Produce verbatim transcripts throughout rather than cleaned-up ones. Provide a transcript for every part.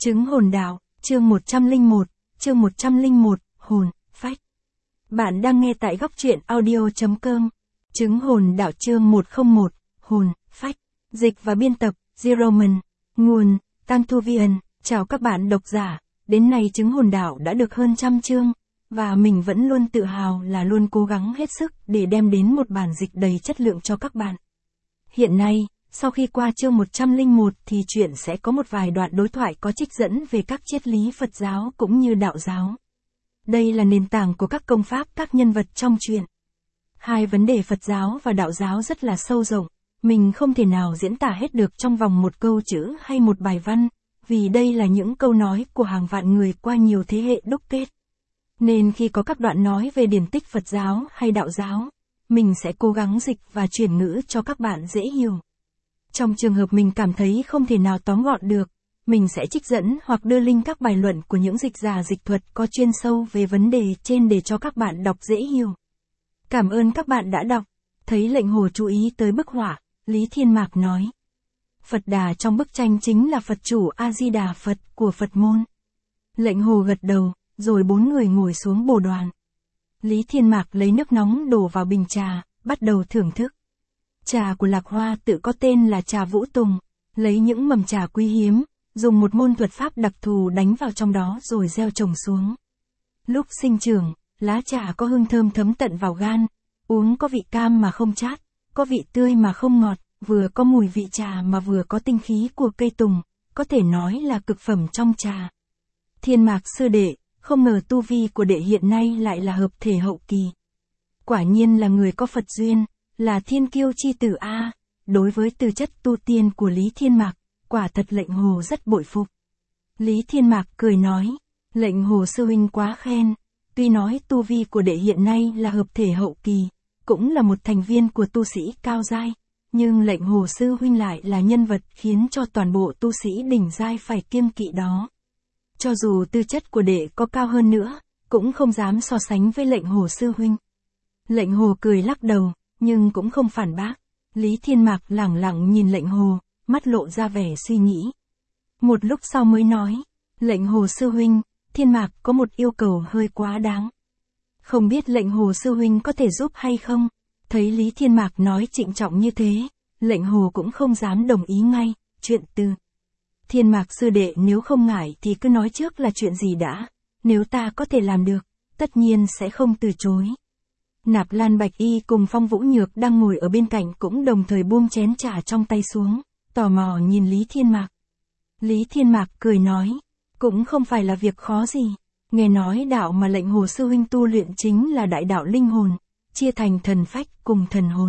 Chứng hồn đạo, chương một trăm lẻ một, chương một trăm lẻ một, hồn, phách. Bạn đang nghe tại góc truyện audio.com. Chứng hồn đạo chương một không một, hồn, phách. Dịch và biên tập, Zeroman. Nguồn, Tăng Thu Vian. Chào các bạn độc giả. Đến nay chứng hồn đạo đã được hơn trăm chương, và mình vẫn luôn tự hào là luôn cố gắng hết sức để đem đến một bản dịch đầy chất lượng cho các bạn. Hiện nay, sau khi qua chương một trăm lẻ một thì chuyện sẽ có một vài đoạn đối thoại có trích dẫn về các triết lý Phật giáo cũng như đạo giáo. Đây là nền tảng của các công pháp các nhân vật trong truyện. Hai vấn đề Phật giáo và đạo giáo rất là sâu rộng, mình không thể nào diễn tả hết được trong vòng một câu chữ hay một bài văn, vì đây là những câu nói của hàng vạn người qua nhiều thế hệ đúc kết. Nên khi có các đoạn nói về điển tích Phật giáo hay đạo giáo, mình sẽ cố gắng dịch và chuyển ngữ cho các bạn dễ hiểu. Trong trường hợp mình cảm thấy không thể nào tóm gọn được, mình sẽ trích dẫn hoặc đưa link các bài luận của những dịch giả dịch thuật có chuyên sâu về vấn đề trên để cho các bạn đọc dễ hiểu. Cảm ơn các bạn đã đọc. Thấy lệnh hồ chú ý tới bức họa, Lý Thiên Mạc nói. Phật Đà trong bức tranh chính là Phật chủ A-di-đà Phật của Phật môn. Lệnh hồ gật đầu, rồi bốn người ngồi xuống bồ đoàn. Lý Thiên Mạc lấy nước nóng đổ vào bình trà, bắt đầu thưởng thức. Trà của Lạc Hoa tự có tên là trà Vũ Tùng, lấy những mầm trà quý hiếm, dùng một môn thuật pháp đặc thù đánh vào trong đó rồi gieo trồng xuống. Lúc sinh trưởng, lá trà có hương thơm thấm tận vào gan, uống có vị cam mà không chát, có vị tươi mà không ngọt, vừa có mùi vị trà mà vừa có tinh khí của cây tùng, có thể nói là cực phẩm trong trà. Thiên Mạc sư đệ, không ngờ tu vi của đệ hiện nay lại là hợp thể hậu kỳ. Quả nhiên là người có Phật duyên, là thiên kiêu chi tử A. Đối với tư chất tu tiên của Lý Thiên Mạc, quả thật lệnh hồ rất bội phục. Lý Thiên Mạc cười nói, lệnh hồ sư huynh quá khen, tuy nói tu vi của đệ hiện nay là hợp thể hậu kỳ, cũng là một thành viên của tu sĩ cao giai, nhưng lệnh hồ sư huynh lại là nhân vật khiến cho toàn bộ tu sĩ đỉnh giai phải kiêng kỵ đó. Cho dù tư chất của đệ có cao hơn nữa, cũng không dám so sánh với lệnh hồ sư huynh. Lệnh hồ cười lắc đầu, nhưng cũng không phản bác. Lý Thiên Mạc lẳng lặng nhìn lệnh hồ, mắt lộ ra vẻ suy nghĩ. Một lúc sau mới nói, lệnh hồ sư huynh, Thiên Mạc có một yêu cầu hơi quá đáng. Không biết lệnh hồ sư huynh có thể giúp hay không? Thấy Lý Thiên Mạc nói trịnh trọng như thế, lệnh hồ cũng không dám đồng ý ngay, chuyện từ. Thiên Mạc sư đệ nếu không ngại thì cứ nói trước là chuyện gì đã, nếu ta có thể làm được, tất nhiên sẽ không từ chối. Nạp Lan Bạch Y cùng Phong Vũ Nhược đang ngồi ở bên cạnh cũng đồng thời buông chén trà trong tay xuống, tò mò nhìn Lý Thiên Mạc. Lý Thiên Mạc cười nói, cũng không phải là việc khó gì, nghe nói đạo mà lệnh hồ sư huynh tu luyện chính là đại đạo linh hồn, chia thành thần phách cùng thần hồn.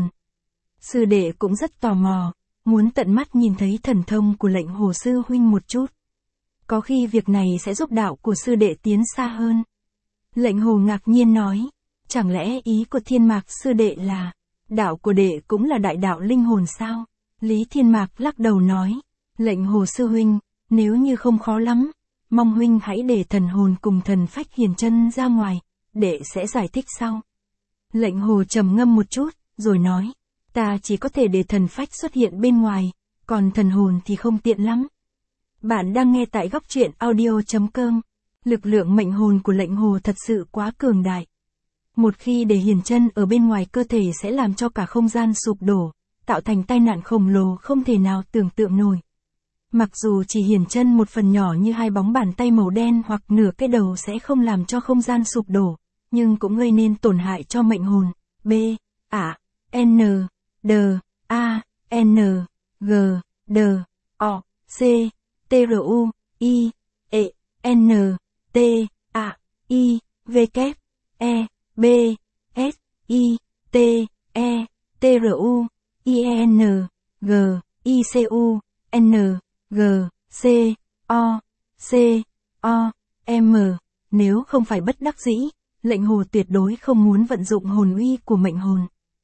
Sư đệ cũng rất tò mò, muốn tận mắt nhìn thấy thần thông của lệnh hồ sư huynh một chút. Có khi việc này sẽ giúp đạo của sư đệ tiến xa hơn. Lệnh hồ ngạc nhiên nói, chẳng lẽ ý của Thiên Mạc sư đệ là, đạo của đệ cũng là đại đạo linh hồn sao? Lý Thiên Mạc lắc đầu nói, lệnh hồ sư huynh, nếu như không khó lắm, mong huynh hãy để thần hồn cùng thần phách hiển chân ra ngoài, đệ sẽ giải thích sau. Lệnh hồ trầm ngâm một chút, rồi nói, ta chỉ có thể để thần phách xuất hiện bên ngoài, còn thần hồn thì không tiện lắm. Bạn đang nghe tại góc truyện audio.com. Lực lượng mệnh hồn của lệnh hồ thật sự quá cường đại. Một khi để hiển chân ở bên ngoài cơ thể sẽ làm cho cả không gian sụp đổ, tạo thành tai nạn khổng lồ không thể nào tưởng tượng nổi. Mặc dù chỉ hiển chân một phần nhỏ như hai bóng bàn tay màu đen hoặc nửa cái đầu sẽ không làm cho không gian sụp đổ, nhưng cũng gây nên tổn hại cho mệnh hồn. B, A, N, D, A, N, G, D, O, C, T R U, I, E, N, T, A, I, V, K, E, B, S, I, T, E, T R U, I N, G, I C U, N, G, C, O, C, O, M. Nếu không phải bất đắc dĩ, lệnh hồ tuyệt đối không muốn vận dụng hồn uy của mệnh hồn.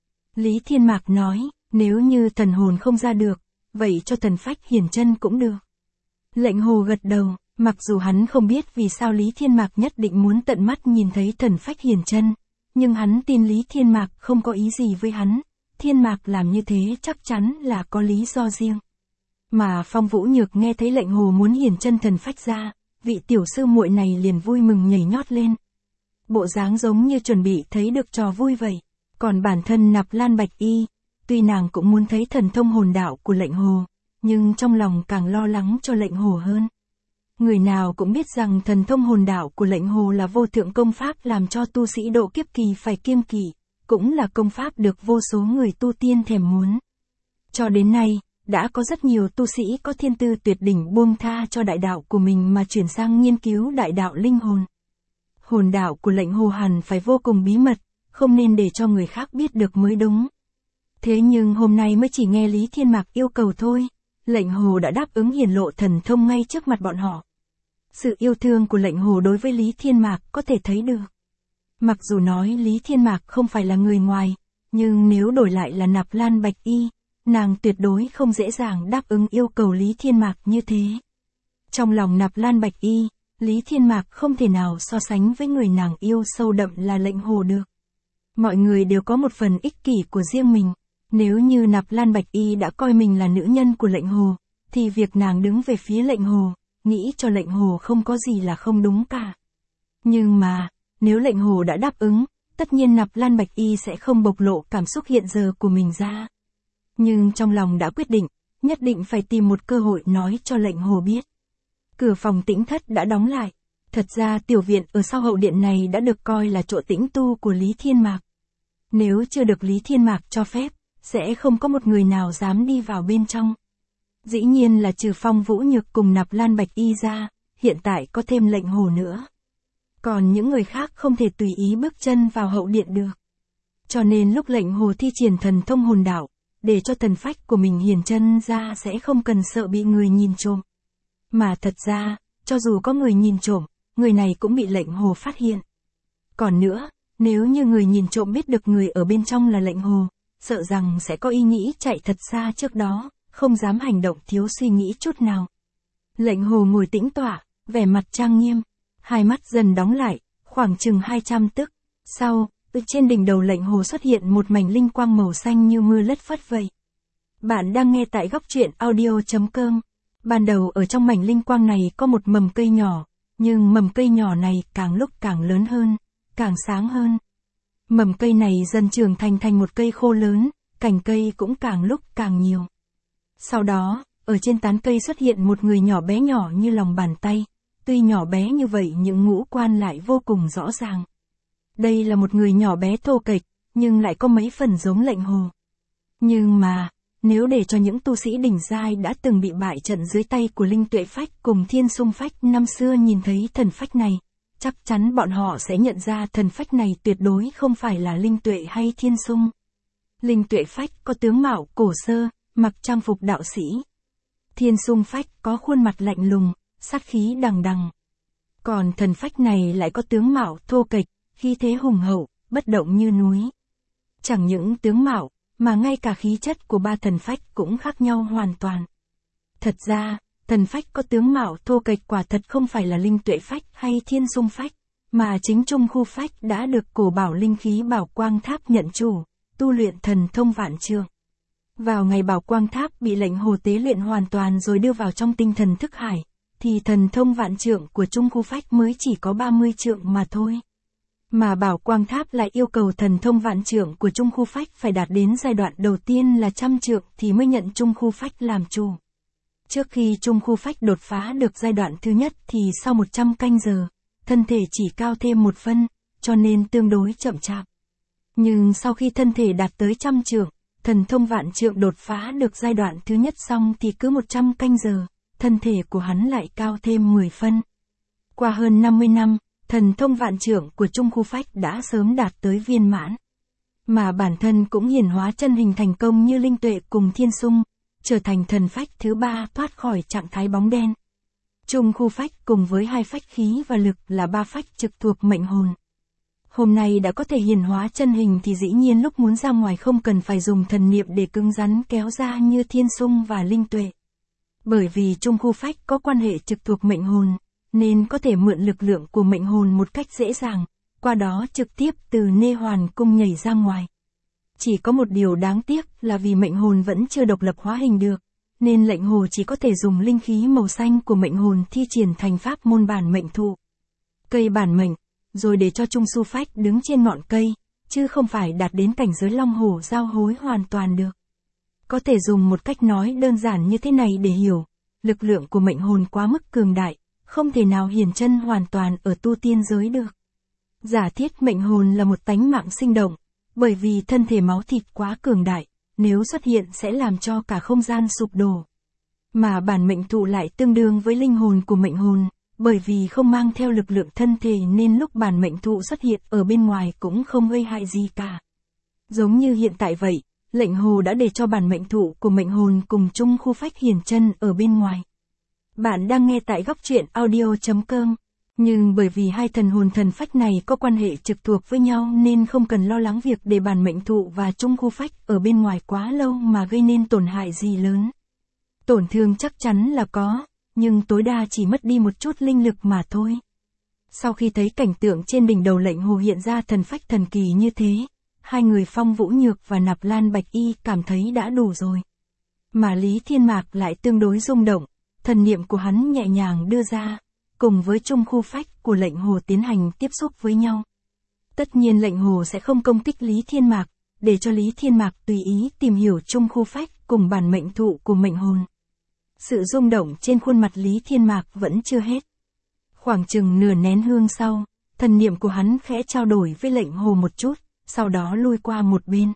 Lý Thiên Mạc nói, nếu như thần hồn không ra được, vậy cho thần phách hiển chân cũng được. Lệnh hồ gật đầu, mặc dù hắn không biết vì sao Lý Thiên Mạc nhất định muốn tận mắt nhìn thấy thần phách hiển chân, nhưng hắn tin Lý Thiên Mạc không có ý gì với hắn, Thiên Mạc làm như thế chắc chắn là có lý do riêng. Mà Phong Vũ Nhược nghe thấy lệnh hồ muốn hiển chân thần phách ra, vị tiểu sư muội này liền vui mừng nhảy nhót lên. Bộ dáng giống như chuẩn bị thấy được trò vui vậy. Còn bản thân Nạp Lan Bạch Y, tuy nàng cũng muốn thấy thần thông hồn đạo của lệnh hồ, nhưng trong lòng càng lo lắng cho lệnh hồ hơn. Người nào cũng biết rằng thần thông hồn đạo của lệnh hồ là vô thượng công pháp làm cho tu sĩ độ kiếp kỳ phải kiêng kỵ, cũng là công pháp được vô số người tu tiên thèm muốn. Cho đến nay, đã có rất nhiều tu sĩ có thiên tư tuyệt đỉnh buông tha cho đại đạo của mình mà chuyển sang nghiên cứu đại đạo linh hồn. Hồn đạo của lệnh hồ hẳn phải vô cùng bí mật, không nên để cho người khác biết được mới đúng. Thế nhưng hôm nay mới chỉ nghe Lý Thiên Mạc yêu cầu thôi, lệnh hồ đã đáp ứng hiển lộ thần thông ngay trước mặt bọn họ. Sự yêu thương của lệnh hồ đối với Lý Thiên Mạc có thể thấy được. Mặc dù nói Lý Thiên Mạc không phải là người ngoài, nhưng nếu đổi lại là Nạp Lan Bạch Y, nàng tuyệt đối không dễ dàng đáp ứng yêu cầu Lý Thiên Mạc như thế. Trong lòng Nạp Lan Bạch Y, Lý Thiên Mạc không thể nào so sánh với người nàng yêu sâu đậm là lệnh hồ được. Mọi người đều có một phần ích kỷ của riêng mình. Nếu như Nạp Lan Bạch Y đã coi mình là nữ nhân của lệnh hồ, thì việc nàng đứng về phía lệnh hồ, nghĩ cho lệnh hồ không có gì là không đúng cả. Nhưng mà, nếu lệnh hồ đã đáp ứng, tất nhiên Nạp Lan Bạch Y sẽ không bộc lộ cảm xúc hiện giờ của mình ra. Nhưng trong lòng đã quyết định, nhất định phải tìm một cơ hội nói cho lệnh hồ biết. Cửa phòng tĩnh thất đã đóng lại. Thật ra tiểu viện ở sau hậu điện này đã được coi là chỗ tĩnh tu của Lý Thiên Mạc. Nếu chưa được Lý Thiên Mạc cho phép, sẽ không có một người nào dám đi vào bên trong. Dĩ nhiên là trừ Phong Vũ Nhược cùng Nạp Lan Bạch Y ra, hiện tại có thêm lệnh hồ nữa. Còn những người khác không thể tùy ý bước chân vào hậu điện được. Cho nên lúc lệnh hồ thi triển thần thông hồn đạo, để cho thần phách của mình hiển chân ra sẽ không cần sợ bị người nhìn trộm. Mà thật ra, cho dù có người nhìn trộm, người này cũng bị lệnh hồ phát hiện. Còn nữa, nếu như người nhìn trộm biết được người ở bên trong là lệnh hồ, sợ rằng sẽ có ý nghĩ chạy thật xa trước đó, không dám hành động thiếu suy nghĩ chút nào. Lệnh hồ ngồi tĩnh tọa, vẻ mặt trang nghiêm, hai mắt dần đóng lại, khoảng chừng hai trăm tức. Sau, từ trên đỉnh đầu lệnh hồ xuất hiện một mảnh linh quang màu xanh như mưa lất phất vậy. Bạn đang nghe tại góc truyện audio chấm com. Ban đầu ở trong mảnh linh quang này có một mầm cây nhỏ, nhưng mầm cây nhỏ này càng lúc càng lớn hơn, càng sáng hơn. Mầm cây này dần trưởng thành thành một cây khô lớn, cành cây cũng càng lúc càng nhiều. Sau đó, ở trên tán cây xuất hiện một người nhỏ bé nhỏ như lòng bàn tay, tuy nhỏ bé như vậy những ngũ quan lại vô cùng rõ ràng. Đây là một người nhỏ bé thô kệch, nhưng lại có mấy phần giống lệnh hồ. Nhưng mà, nếu để cho những tu sĩ đỉnh giai đã từng bị bại trận dưới tay của Linh Tuệ Phách cùng Thiên Xung Phách năm xưa nhìn thấy thần phách này, chắc chắn bọn họ sẽ nhận ra thần phách này tuyệt đối không phải là Linh Tuệ hay Thiên Xung. Linh Tuệ Phách có tướng mạo cổ sơ, mặc trang phục đạo sĩ. Thiên Xung Phách có khuôn mặt lạnh lùng, sát khí đằng đằng. Còn thần phách này lại có tướng mạo thô kệch, khí thế hùng hậu, bất động như núi. Chẳng những tướng mạo, mà ngay cả khí chất của ba thần phách cũng khác nhau hoàn toàn. Thật ra, thần phách có tướng mạo thô kệch quả thật không phải là Linh Tuệ Phách hay Thiên Xung Phách, mà chính Trung Khu Phách đã được cổ bảo linh khí Bảo Quang Tháp nhận chủ, tu luyện thần thông vạn trượng. Vào ngày Bảo Quang Tháp bị lệnh hồ tế luyện hoàn toàn rồi đưa vào trong tinh thần thức hải, thì thần thông vạn trượng của Trung Khu Phách mới chỉ có ba mươi trượng mà thôi. Mà Bảo Quang Tháp lại yêu cầu thần thông vạn trượng của Trung Khu Phách phải đạt đến giai đoạn đầu tiên là trăm trượng thì mới nhận Trung Khu Phách làm chủ. Trước khi Trung Khu Phách đột phá được giai đoạn thứ nhất thì sau một trăm canh giờ, thân thể chỉ cao thêm một phân, cho nên tương đối chậm chạp. Nhưng sau khi thân thể đạt tới trăm trượng, thần thông vạn trượng đột phá được giai đoạn thứ nhất xong thì cứ một trăm canh giờ, thân thể của hắn lại cao thêm mười phân. Qua hơn năm mươi năm, thần thông vạn trượng của Trung Khu Phách đã sớm đạt tới viên mãn. Mà bản thân cũng hiển hóa chân hình thành công như Linh Tuệ cùng Thiên Xung, trở thành thần phách thứ ba thoát khỏi trạng thái bóng đen. Trung Khu Phách cùng với hai phách khí và lực là ba phách trực thuộc mệnh hồn. Hôm nay đã có thể hiển hóa chân hình thì dĩ nhiên lúc muốn ra ngoài không cần phải dùng thần niệm để cứng rắn kéo ra như Thiên Xung và Linh Tuệ. Bởi vì Trung Khu Phách có quan hệ trực thuộc mệnh hồn, nên có thể mượn lực lượng của mệnh hồn một cách dễ dàng, qua đó trực tiếp từ nê hoàn cung nhảy ra ngoài. Chỉ có một điều đáng tiếc là vì mệnh hồn vẫn chưa độc lập hóa hình được, nên lệnh hồ chỉ có thể dùng linh khí màu xanh của mệnh hồn thi triển thành pháp môn bản mệnh thụ. Cây bản mệnh, rồi để cho Trung Su Phách đứng trên ngọn cây, chứ không phải đạt đến cảnh giới long hổ giao hối hoàn toàn được. Có thể dùng một cách nói đơn giản như thế này để hiểu, lực lượng của mệnh hồn quá mức cường đại, không thể nào hiển chân hoàn toàn ở tu tiên giới được. Giả thiết mệnh hồn là một tánh mạng sinh động, bởi vì thân thể máu thịt quá cường đại, nếu xuất hiện sẽ làm cho cả không gian sụp đổ. Mà bản mệnh thụ lại tương đương với linh hồn của mệnh hồn, bởi vì không mang theo lực lượng thân thể nên lúc bản mệnh thụ xuất hiện ở bên ngoài cũng không gây hại gì cả. Giống như hiện tại vậy, lệnh hồ đã để cho bản mệnh thụ của mệnh hồn cùng Trung Khu Phách hiển chân ở bên ngoài. Bạn đang nghe tại góc truyện audio chấm com. Nhưng bởi vì hai thần hồn thần phách này có quan hệ trực thuộc với nhau nên không cần lo lắng việc để bản mệnh thụ và Trung Khu Phách ở bên ngoài quá lâu mà gây nên tổn hại gì lớn. Tổn thương chắc chắn là có, nhưng tối đa chỉ mất đi một chút linh lực mà thôi. Sau khi thấy cảnh tượng trên đỉnh đầu lệnh hồ hiện ra thần phách thần kỳ như thế, hai người Phong Vũ Nhược và Nạp Lan Bạch Y cảm thấy đã đủ rồi. Mà Lý Thiên Mạc lại tương đối rung động, thần niệm của hắn nhẹ nhàng đưa ra, cùng với Trung Khu Phách của lệnh hồ tiến hành tiếp xúc với nhau. Tất nhiên lệnh hồ sẽ không công kích Lý Thiên Mạc, để cho Lý Thiên Mạc tùy ý tìm hiểu Trung Khu Phách cùng bản mệnh thụ của mệnh hồn. Sự rung động trên khuôn mặt Lý Thiên Mạc vẫn chưa hết. Khoảng chừng nửa nén hương sau, thần niệm của hắn khẽ trao đổi với lệnh hồ một chút, sau đó lui qua một bên.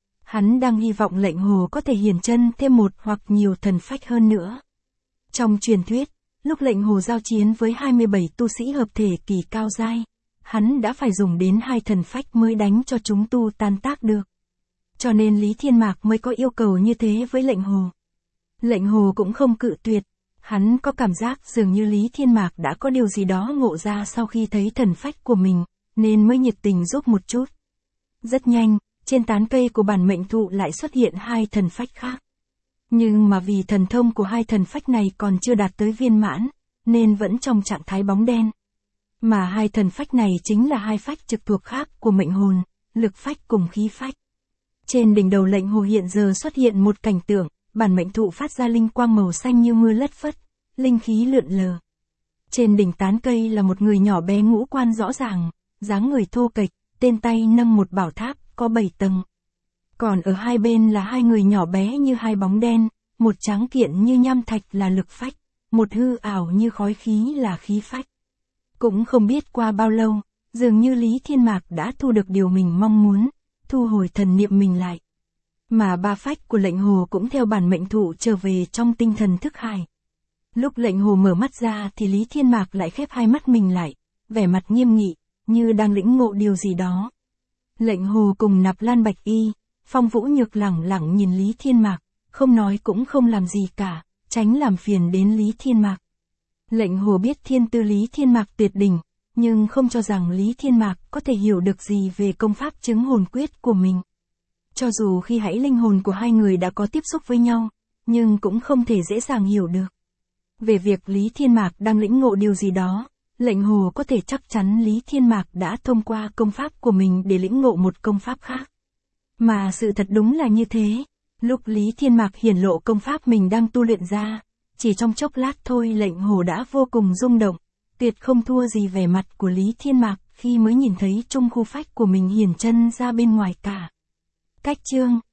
Hắn đang hy vọng lệnh hồ có thể hiển chân thêm một hoặc nhiều thần phách hơn nữa. Trong truyền thuyết, lúc lệnh hồ giao chiến với hai mươi bảy tu sĩ hợp thể kỳ cao giai, hắn đã phải dùng đến hai thần phách mới đánh cho chúng tu tan tác được. Cho nên Lý Thiên Mạc mới có yêu cầu như thế với lệnh hồ. Lệnh hồ cũng không cự tuyệt, hắn có cảm giác dường như Lý Thiên Mạc đã có điều gì đó ngộ ra sau khi thấy thần phách của mình, nên mới nhiệt tình giúp một chút. Rất nhanh, trên tán cây của bản mệnh thụ lại xuất hiện hai thần phách khác. Nhưng mà vì thần thông của hai thần phách này còn chưa đạt tới viên mãn, nên vẫn trong trạng thái bóng đen. Mà hai thần phách này chính là hai phách trực thuộc khác của mệnh hồn, lực phách cùng khí phách. Trên đỉnh đầu lệnh hồ hiện giờ xuất hiện một cảnh tượng, bản mệnh thụ phát ra linh quang màu xanh như mưa lất phất, linh khí lượn lờ. Trên đỉnh tán cây là một người nhỏ bé ngũ quan rõ ràng, dáng người thô kệch, tên tay nâng một bảo tháp, có bảy tầng. Còn ở hai bên là hai người nhỏ bé như hai bóng đen, một tráng kiện như nham thạch là lực phách, một hư ảo như khói khí là khí phách. Cũng không biết qua bao lâu, dường như Lý Thiên Mạc đã thu được điều mình mong muốn, thu hồi thần niệm mình lại. Mà ba phách của lệnh hồ cũng theo bản mệnh thụ trở về trong tinh thần thức hải. Lúc lệnh hồ mở mắt ra thì Lý Thiên Mạc lại khép hai mắt mình lại, vẻ mặt nghiêm nghị, như đang lĩnh ngộ điều gì đó. Lệnh hồ cùng Nạp Lan Bạch Y, Phong Vũ Nhược lẳng lặng nhìn Lý Thiên Mạc, không nói cũng không làm gì cả, tránh làm phiền đến Lý Thiên Mạc. Lệnh hồ biết thiên tư Lý Thiên Mạc tuyệt đỉnh, nhưng không cho rằng Lý Thiên Mạc có thể hiểu được gì về công pháp chứng hồn quyết của mình. Cho dù khi hãy linh hồn của hai người đã có tiếp xúc với nhau, nhưng cũng không thể dễ dàng hiểu được. Về việc Lý Thiên Mạc đang lĩnh ngộ điều gì đó, lệnh hồ có thể chắc chắn Lý Thiên Mạc đã thông qua công pháp của mình để lĩnh ngộ một công pháp khác. Mà sự thật đúng là như thế, lúc Lý Thiên Mạc hiển lộ công pháp mình đang tu luyện ra, chỉ trong chốc lát thôi lệnh hồ đã vô cùng rung động, tuyệt không thua gì vẻ mặt của Lý Thiên Mạc khi mới nhìn thấy Trung Khu Phách của mình hiển chân ra bên ngoài cả. Cách chương